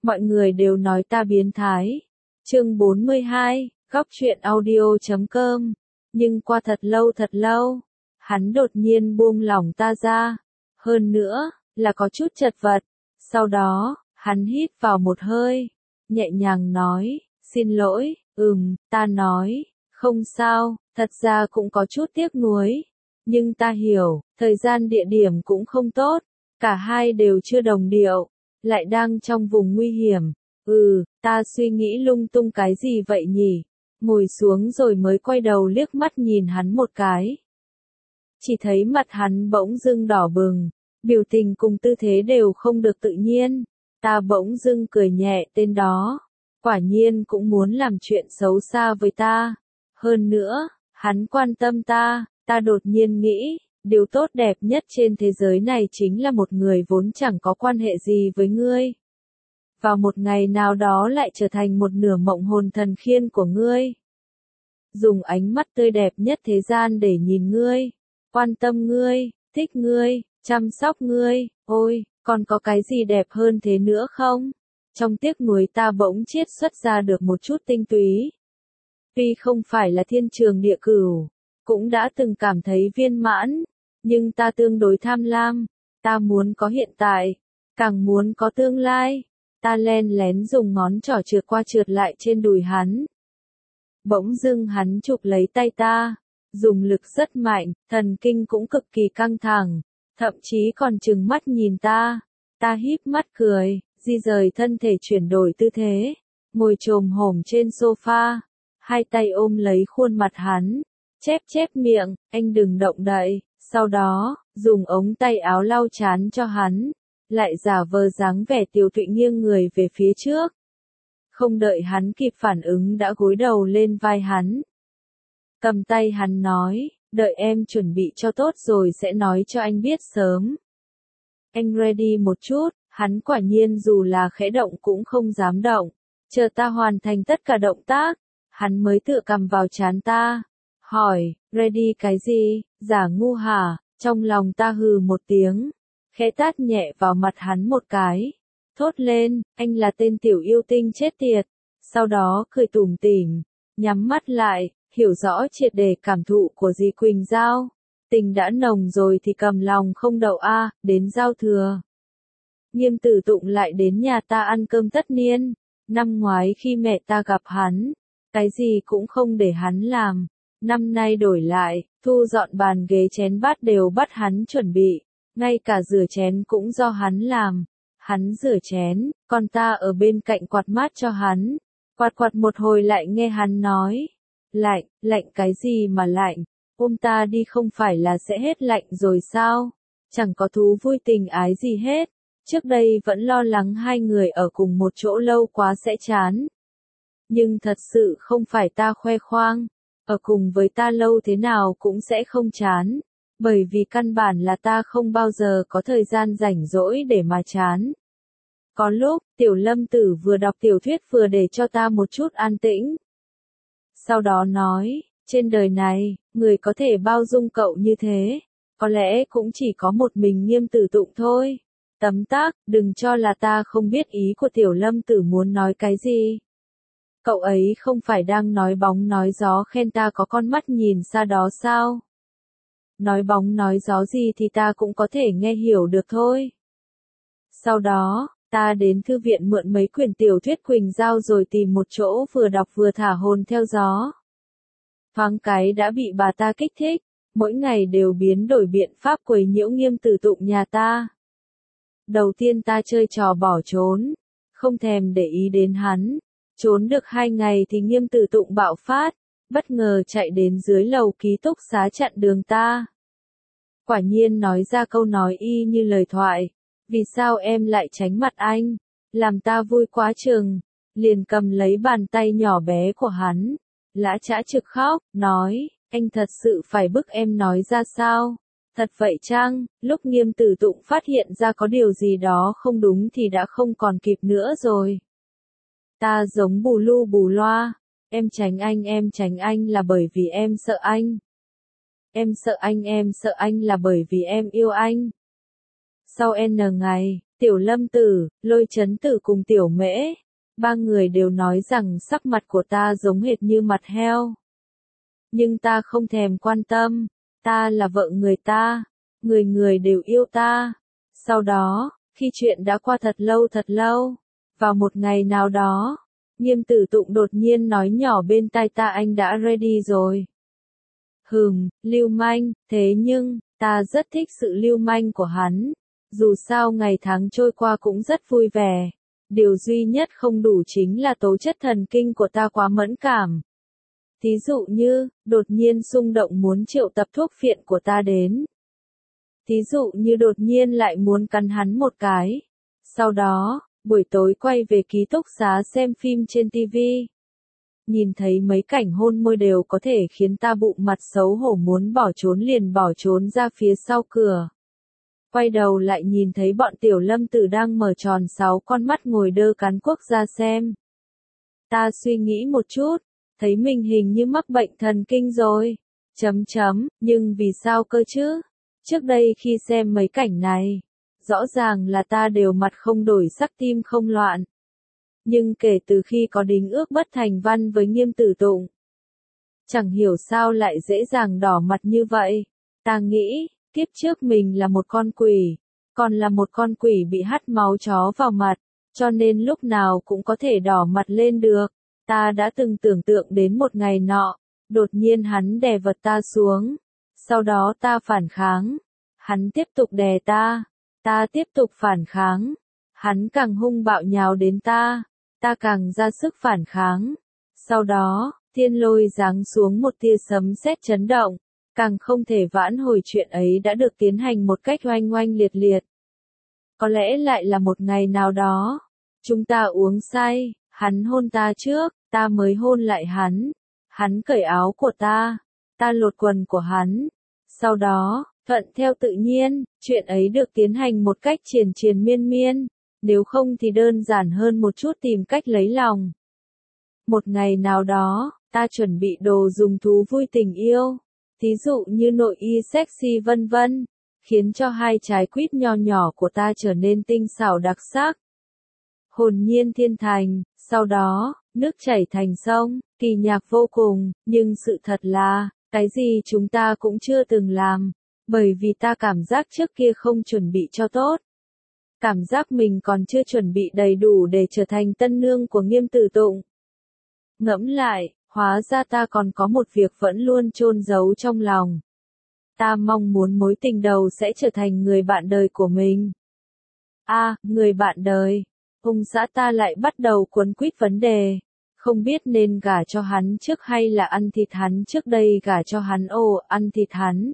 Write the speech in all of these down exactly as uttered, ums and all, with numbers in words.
Mọi người đều nói ta biến thái. Chương bốn mươi hai, góc truyện audio chấm com. Nhưng qua thật lâu thật lâu, hắn đột nhiên buông lỏng ta ra. Hơn nữa, là có chút chật vật. Sau đó, hắn hít vào một hơi, nhẹ nhàng nói, xin lỗi, ừm, ta nói, không sao, thật ra cũng có chút tiếc nuối. Nhưng ta hiểu, thời gian địa điểm cũng không tốt, cả hai đều chưa đồng điệu, lại đang trong vùng nguy hiểm. Ừ, ta suy nghĩ lung tung cái gì vậy nhỉ? Ngồi xuống rồi mới quay đầu liếc mắt nhìn hắn một cái. Chỉ thấy mặt hắn bỗng dưng đỏ bừng, biểu tình cùng tư thế đều không được tự nhiên. Ta bỗng dưng cười nhẹ tên đó. Quả nhiên cũng muốn làm chuyện xấu xa với ta. Hơn nữa, hắn quan tâm ta, ta đột nhiên nghĩ, điều tốt đẹp nhất trên thế giới này chính là một người vốn chẳng có quan hệ gì với ngươi. Vào một ngày nào đó lại trở thành một nửa mộng hồn thần khiên của ngươi. Dùng ánh mắt tươi đẹp nhất thế gian để nhìn ngươi, quan tâm ngươi, thích ngươi, chăm sóc ngươi, ôi, còn có cái gì đẹp hơn thế nữa không? Trong tiếc nuối ta bỗng chiết xuất ra được một chút tinh túy. Tuy không phải là thiên trường địa cửu, cũng đã từng cảm thấy viên mãn, nhưng ta tương đối tham lam, ta muốn có hiện tại, càng muốn có tương lai. Ta len lén dùng ngón trỏ trượt qua trượt lại trên đùi hắn. Bỗng dưng hắn chụp lấy tay ta, dùng lực rất mạnh, thần kinh cũng cực kỳ căng thẳng, thậm chí còn trừng mắt nhìn ta. Ta híp mắt cười, di rời thân thể chuyển đổi tư thế, ngồi chồm hổm trên sofa, hai tay ôm lấy khuôn mặt hắn, chép chép miệng, anh đừng động đậy, sau đó, dùng ống tay áo lau chán cho hắn, lại giả vờ dáng vẻ tiều tụy nghiêng người về phía trước. Không đợi hắn kịp phản ứng đã gối đầu lên vai hắn. Cầm tay hắn nói, đợi em chuẩn bị cho tốt rồi sẽ nói cho anh biết sớm. Anh ready một chút, hắn quả nhiên dù là khẽ động cũng không dám động. Chờ ta hoàn thành tất cả động tác, hắn mới tựa cầm vào trán ta. Hỏi, ready cái gì, giả ngu hả? Trong lòng ta hừ một tiếng, khẽ tát nhẹ vào mặt hắn một cái. Thốt lên, anh là tên tiểu yêu tinh chết tiệt. Sau đó cười tủm tỉm, nhắm mắt lại, hiểu rõ triệt để cảm thụ của dì Quỳnh Giao. Tình đã nồng rồi thì cầm lòng không đậu a, đến giao thừa. Nghiêm Tử Tụng lại đến nhà ta ăn cơm tất niên. Năm ngoái khi mẹ ta gặp hắn, cái gì cũng không để hắn làm. Năm nay đổi lại, thu dọn bàn ghế chén bát đều bắt hắn chuẩn bị. Ngay cả rửa chén cũng do hắn làm. Hắn rửa chén, còn ta ở bên cạnh quạt mát cho hắn. Quạt quạt một hồi lại nghe hắn nói. Lạnh, lạnh cái gì mà lạnh? Ôm ta đi không phải là sẽ hết lạnh rồi sao? Chẳng có thú vui tình ái gì hết. Trước đây vẫn lo lắng hai người ở cùng một chỗ lâu quá sẽ chán. Nhưng thật sự không phải ta khoe khoang. Ở cùng với ta lâu thế nào cũng sẽ không chán. Bởi vì căn bản là ta không bao giờ có thời gian rảnh rỗi để mà chán. Có lúc, Tiểu Lâm Tử vừa đọc tiểu thuyết vừa để cho ta một chút an tĩnh. Sau đó nói, trên đời này, người có thể bao dung cậu như thế, có lẽ cũng chỉ có một mình Nghiêm Tử Tụng thôi. Tấm tắc, đừng cho là ta không biết ý của Tiểu Lâm Tử muốn nói cái gì. Cậu ấy không phải đang nói bóng nói gió khen ta có con mắt nhìn xa đó sao? Nói bóng nói gió gì thì ta cũng có thể nghe hiểu được thôi. Sau đó, ta đến thư viện mượn mấy quyển tiểu thuyết Quỳnh Giao rồi tìm một chỗ vừa đọc vừa thả hồn theo gió. Thoáng cái đã bị bà ta kích thích, mỗi ngày đều biến đổi biện pháp quấy nhiễu Nghiêm Tử Tụng nhà ta. Đầu tiên ta chơi trò bỏ trốn, không thèm để ý đến hắn. Trốn được hai ngày thì Nghiêm Tử Tụng bạo phát, bất ngờ chạy đến dưới lầu ký túc xá chặn đường ta. Quả nhiên nói ra câu nói y như lời thoại. Vì sao em lại tránh mặt anh? Làm ta vui quá chừng. Liền cầm lấy bàn tay nhỏ bé của hắn. Lã chã trực khóc, nói, anh thật sự phải bức em nói ra sao? Thật vậy chăng? Lúc Nghiêm Tử Tụng phát hiện ra có điều gì đó không đúng thì đã không còn kịp nữa rồi. Ta giống bù lu bù loa. Em tránh anh em tránh anh là bởi vì em sợ anh. Em sợ anh em sợ anh là bởi vì em yêu anh. Sau N ngày, Tiểu Lâm Tử, Lôi Chấn Tử cùng Tiểu Mễ, ba người đều nói rằng sắc mặt của ta giống hệt như mặt heo. Nhưng ta không thèm quan tâm, ta là vợ người ta, người người đều yêu ta. Sau đó, khi chuyện đã qua thật lâu thật lâu, vào một ngày nào đó, Nghiêm Tử Tụng đột nhiên nói nhỏ bên tai ta anh đã ready rồi. Hừm, lưu manh, thế nhưng, ta rất thích sự lưu manh của hắn. Dù sao ngày tháng trôi qua cũng rất vui vẻ. Điều duy nhất không đủ chính là tố chất thần kinh của ta quá mẫn cảm. Thí dụ như, đột nhiên xung động muốn triệu tập thuốc phiện của ta đến. Thí dụ như đột nhiên lại muốn cắn hắn một cái. Sau đó, buổi tối quay về ký túc xá xem phim trên ti vi. Nhìn thấy mấy cảnh hôn môi đều có thể khiến ta bụng mặt xấu hổ muốn bỏ trốn liền bỏ trốn ra phía sau cửa. Quay đầu lại nhìn thấy bọn Tiểu Lâm Tử đang mở tròn sáu con mắt ngồi đơ cán quốc ra xem. Ta suy nghĩ một chút, thấy mình hình như mắc bệnh thần kinh rồi. Chấm chấm, nhưng vì sao cơ chứ? Trước đây khi xem mấy cảnh này, rõ ràng là ta đều mặt không đổi sắc tim không loạn. Nhưng kể từ khi có đính ước bất thành văn với Nghiêm Tử Tụng, chẳng hiểu sao lại dễ dàng đỏ mặt như vậy. Ta nghĩ, kiếp trước mình là một con quỷ, còn là một con quỷ bị hắt máu chó vào mặt, cho nên lúc nào cũng có thể đỏ mặt lên được. Ta đã từng tưởng tượng đến một ngày nọ, đột nhiên hắn đè vật ta xuống, sau đó ta phản kháng, hắn tiếp tục đè ta, ta tiếp tục phản kháng, hắn càng hung bạo nhào đến ta, ta càng ra sức phản kháng. Sau đó, thiên lôi giáng xuống một tia sấm sét chấn động, càng không thể vãn hồi chuyện ấy đã được tiến hành một cách oanh oanh liệt liệt. Có lẽ lại là một ngày nào đó, chúng ta uống say, hắn hôn ta trước, ta mới hôn lại hắn, hắn cởi áo của ta, ta lột quần của hắn. Sau đó, thuận theo tự nhiên, chuyện ấy được tiến hành một cách triền triền miên miên, nếu không thì đơn giản hơn một chút tìm cách lấy lòng. Một ngày nào đó, ta chuẩn bị đồ dùng thú vui tình yêu, thí dụ như nội y sexy vân vân, khiến cho hai trái quýt nho nhỏ của ta trở nên tinh xảo đặc sắc. Hồn nhiên thiên thành, sau đó, nước chảy thành sông, kỳ nhạc vô cùng, nhưng sự thật là, cái gì chúng ta cũng chưa từng làm, bởi vì ta cảm giác trước kia không chuẩn bị cho tốt. Cảm giác mình còn chưa chuẩn bị đầy đủ để trở thành tân nương của Nghiêm Tử Tụng. Ngẫm lại, hóa ra ta còn có một việc vẫn luôn chôn giấu trong lòng. Ta mong muốn mối tình đầu sẽ trở thành người bạn đời của mình. A, à, người bạn đời. Ông xã ta lại bắt đầu cuốn quýt vấn đề. Không biết nên gả cho hắn trước hay là ăn thịt hắn trước đây gả cho hắn ồ, ăn thịt hắn.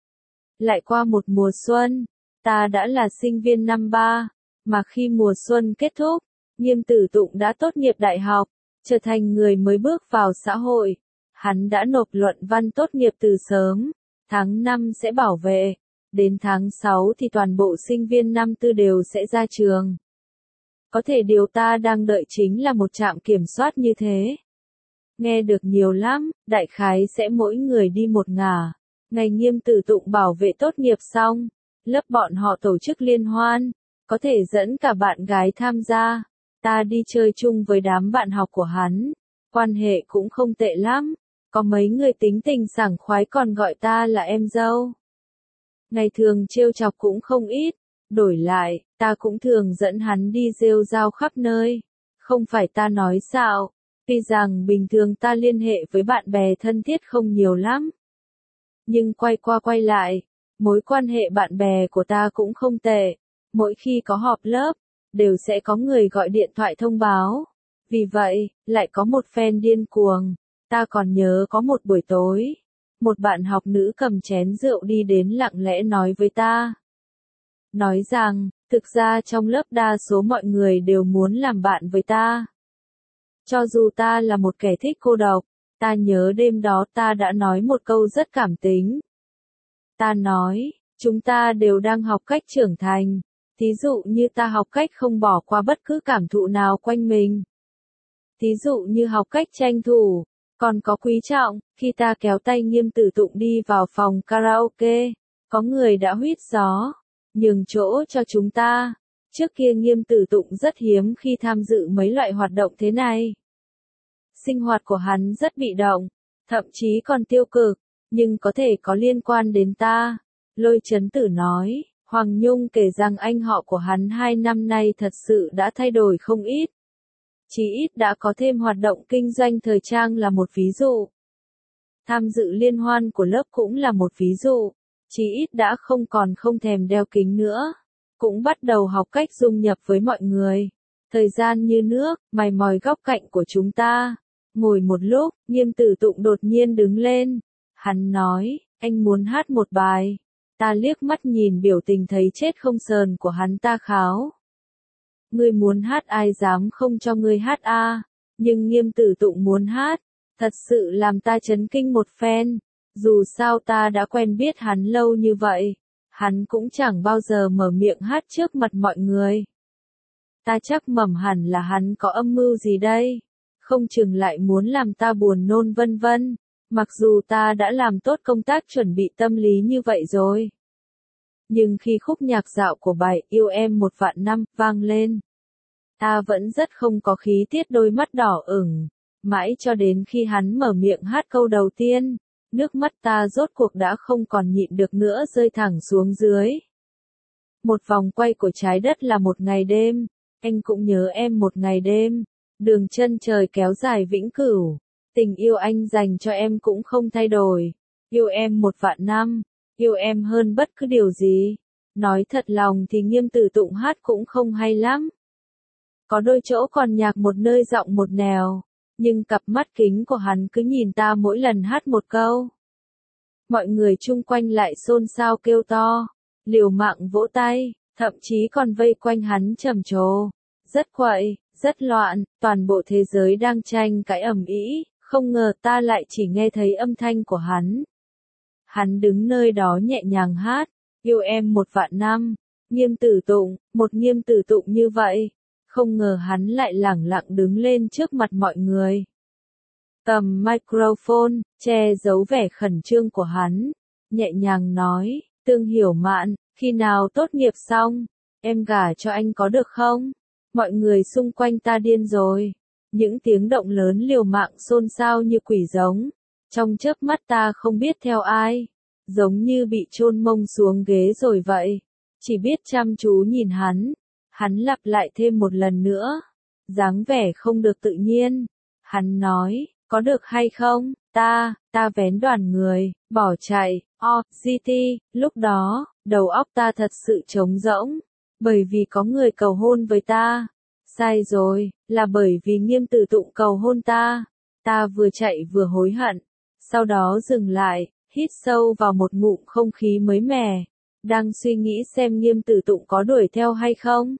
Lại qua một mùa xuân, ta đã là sinh viên năm ba, mà khi mùa xuân kết thúc, Nghiêm Tử Tụng đã tốt nghiệp đại học, trở thành người mới bước vào xã hội. Hắn đã nộp luận văn tốt nghiệp từ sớm, tháng năm sẽ bảo vệ, đến tháng sáu thì toàn bộ sinh viên năm tư đều sẽ ra trường. Có thể điều ta đang đợi chính là một trạm kiểm soát như thế. Nghe được nhiều lắm, đại khái sẽ mỗi người đi một ngả. Ngày Nghiêm Tử Tụng bảo vệ tốt nghiệp xong, lớp bọn họ tổ chức liên hoan, có thể dẫn cả bạn gái tham gia. Ta đi chơi chung với đám bạn học của hắn, quan hệ cũng không tệ lắm, có mấy người tính tình sảng khoái còn gọi ta là em dâu. Ngày thường trêu chọc cũng không ít, đổi lại, ta cũng thường dẫn hắn đi rêu rao khắp nơi. Không phải ta nói xạo, tuy rằng bình thường ta liên hệ với bạn bè thân thiết không nhiều lắm. Nhưng quay qua quay lại, mối quan hệ bạn bè của ta cũng không tệ. Mỗi khi có họp lớp, đều sẽ có người gọi điện thoại thông báo. Vì vậy, lại có một fan điên cuồng. Ta còn nhớ có một buổi tối, một bạn học nữ cầm chén rượu đi đến lặng lẽ nói với ta. Nói rằng, thực ra trong lớp đa số mọi người đều muốn làm bạn với ta. Cho dù ta là một kẻ thích cô độc, ta nhớ đêm đó ta đã nói một câu rất cảm tính. Ta nói, chúng ta đều đang học cách trưởng thành. Thí dụ như ta học cách không bỏ qua bất cứ cảm thụ nào quanh mình. Thí dụ như học cách tranh thủ, còn có quý trọng, khi ta kéo tay Nghiêm Tử Tụng đi vào phòng karaoke, có người đã huýt gió. nhường chỗ cho chúng ta. Trước kia Nghiêm Tử Tụng rất hiếm khi tham dự mấy loại hoạt động thế này. Sinh hoạt của hắn rất bị động, thậm chí còn tiêu cực, nhưng có thể có liên quan đến ta. Lôi Chấn Tử nói, Hoàng Nhung kể rằng anh họ của hắn hai năm nay thật sự đã thay đổi không ít. Chí ít đã có thêm hoạt động kinh doanh thời trang là một ví dụ. Tham dự liên hoan của lớp cũng là một ví dụ. Chí ít đã không còn không thèm đeo kính nữa. Cũng bắt đầu học cách dung nhập với mọi người. Thời gian như nước, mài mòi góc cạnh của chúng ta. Ngồi một lúc, Nghiêm Tử Tụng đột nhiên đứng lên. Hắn nói, anh muốn hát một bài. Ta liếc mắt nhìn biểu tình thấy chết không sờn của hắn ta kháo. Ngươi muốn hát ai dám không cho ngươi hát a? À? Nhưng Nghiêm Tử Tụng muốn hát, thật sự làm ta chấn kinh một phen. Dù sao ta đã quen biết hắn lâu như vậy, hắn cũng chẳng bao giờ mở miệng hát trước mặt mọi người. Ta chắc mẩm hẳn là hắn có âm mưu gì đây, không chừng lại muốn làm ta buồn nôn vân vân. Mặc dù ta đã làm tốt công tác chuẩn bị tâm lý như vậy rồi. Nhưng khi khúc nhạc dạo của bài Yêu Em Một Vạn Năm vang lên, ta vẫn rất không có khí tiết, đôi mắt đỏ ửng. Mãi cho đến khi hắn mở miệng hát câu đầu tiên, nước mắt ta rốt cuộc đã không còn nhịn được nữa rơi thẳng xuống dưới. Một vòng quay của trái đất là một ngày đêm, anh cũng nhớ em một ngày đêm, đường chân trời kéo dài vĩnh cửu. Tình yêu anh dành cho em cũng không thay đổi. Yêu em một vạn năm, yêu em hơn bất cứ điều gì. Nói thật lòng thì Nghiêm Tử Tụng hát cũng không hay lắm. Có đôi chỗ còn nhạc một nơi giọng một nẻo, nhưng cặp mắt kính của hắn cứ nhìn ta mỗi lần hát một câu. Mọi người chung quanh lại xôn xao kêu to, liều mạng vỗ tay, thậm chí còn vây quanh hắn trầm trồ. Rất quậy, rất loạn, toàn bộ thế giới đang tranh cãi ầm ĩ. Không ngờ ta lại chỉ nghe thấy âm thanh của hắn. Hắn đứng nơi đó nhẹ nhàng hát, yêu em một vạn năm. Nghiêm Tử Tụng, một Nghiêm Tử Tụng như vậy. Không ngờ hắn lại lẳng lặng đứng lên trước mặt mọi người. Cầm microphone, che giấu vẻ khẩn trương của hắn. Nhẹ nhàng nói, Tương Hiểu Mạn, khi nào tốt nghiệp xong, em gả cho anh có được không? Mọi người xung quanh ta điên rồi. Những tiếng động lớn liều mạng xôn xao như quỷ giống. Trong chớp mắt ta không biết theo ai. Giống như bị chôn mông xuống ghế rồi vậy. Chỉ biết chăm chú nhìn hắn. Hắn lặp lại thêm một lần nữa. Dáng vẻ không được tự nhiên. Hắn nói, có được hay không? Ta, ta vén đoàn người, bỏ chạy. O, giê tê, lúc đó, đầu óc ta thật sự trống rỗng. Bởi vì có người cầu hôn với ta. Sai rồi, là bởi vì Nghiêm Tử Tụng cầu hôn ta. Ta vừa chạy vừa hối hận. Sau đó dừng lại, hít sâu vào một ngụm không khí mới mẻ. Đang suy nghĩ xem Nghiêm Tử Tụng có đuổi theo hay không.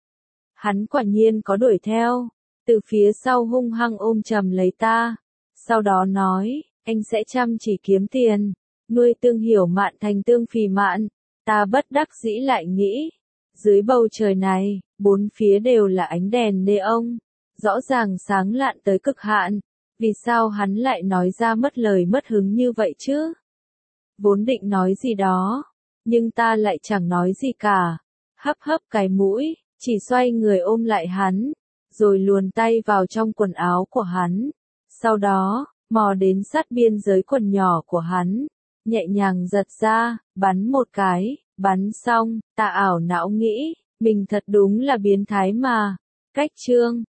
Hắn quả nhiên có đuổi theo. Từ phía sau hung hăng ôm chầm lấy ta. Sau đó nói, anh sẽ chăm chỉ kiếm tiền. Nuôi Tương Hiểu Mạn thành Tương Phì Mạn. Ta bất đắc dĩ lại nghĩ. Dưới bầu trời này, bốn phía đều là ánh đèn neon, rõ ràng sáng lạn tới cực hạn. Vì sao hắn lại nói ra mất lời mất hứng như vậy chứ? Vốn định nói gì đó, nhưng ta lại chẳng nói gì cả. Hấp hấp cái mũi, chỉ xoay người ôm lại hắn, rồi luồn tay vào trong quần áo của hắn. Sau đó, mò đến sát biên giới quần nhỏ của hắn, nhẹ nhàng giật ra, bắn một cái. Bắn xong, ta ảo não nghĩ, mình thật đúng là biến thái mà. Cách chương